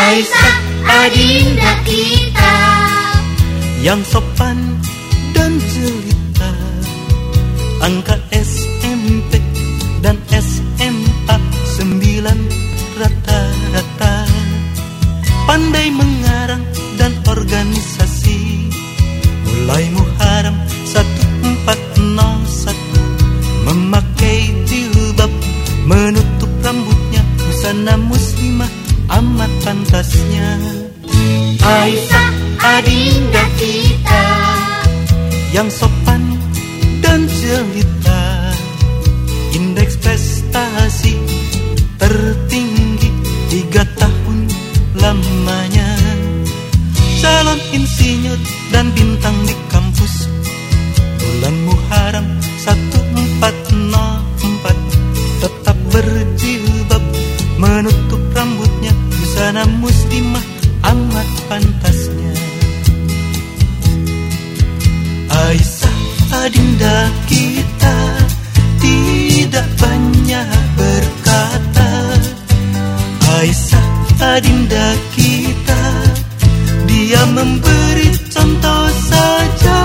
Aisyah adinda kita, yang sopan dan jelita, angka SMP dan SMA 9 rata-rata, pandai mengarang dan organisasi, mulai Muharram 1401, memakai jilbab, menutup rambutnya, busana muslimah amat pantasnya. Aisyah adinda kita, yang sopan dan jelita, indeks prestasi tertinggi 3 tahun lamanya, calon insinyur dan bintang di kampus, bulan Muharram 1404, tetap berjilbab, menutup rambutnya, busana muslimah amat pantasnya. Aisyah adinda kita tidak banyak berkata, Aisyah adinda kita, dia memberi contoh saja.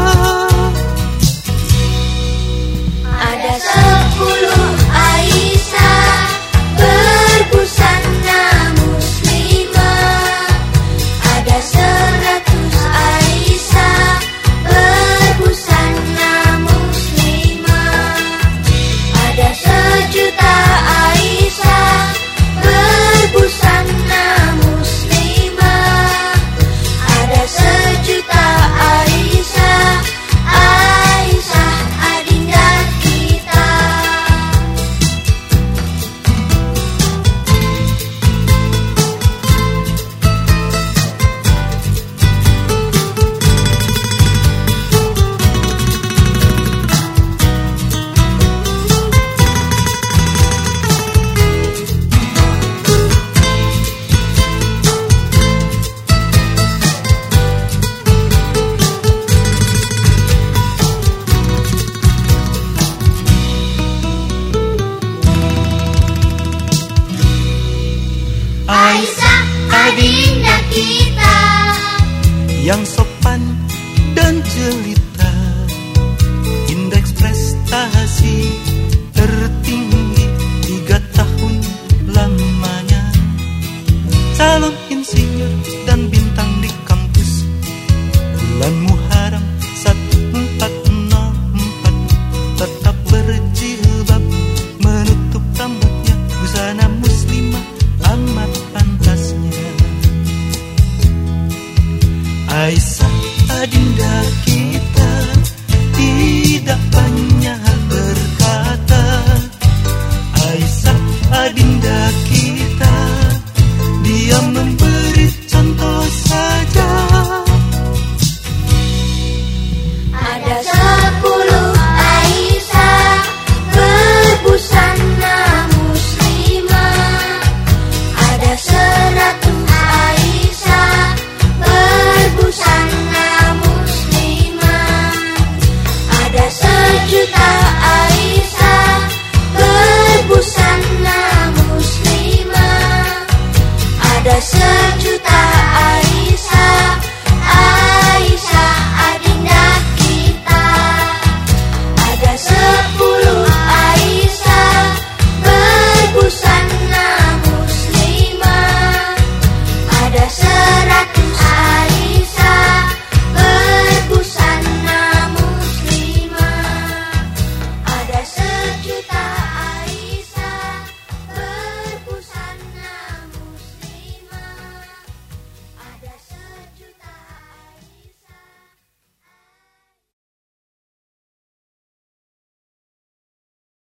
ada 10 Aisyah berbusana muslimah, ada 100 Aisyah berbusana muslimah, ada 1.000.000 Aisyah berbusana muslimah, ada 1.000.000 Aisyah, Aisyah adinda kita. Aisyah adinda kita, yang sopan dan jelita, indeks prestasi tertinggi 3 tahun lamanya, calon insinyur dan bintang di kampus, bulan Muharram 1404, tetap berjilbab, menutup rambutnya, busana muslimah amat pantasnya. Aisyah adinda kita tidak banyak berkata, Aisyah adinda kita, dia memberi contoh saja. ada 10 Aisyah berbusana muslimah, ada 100 Aisyah berbusana muslimah, ada 1.000.000 Aisyah berbusana muslimah, ada 1.000.000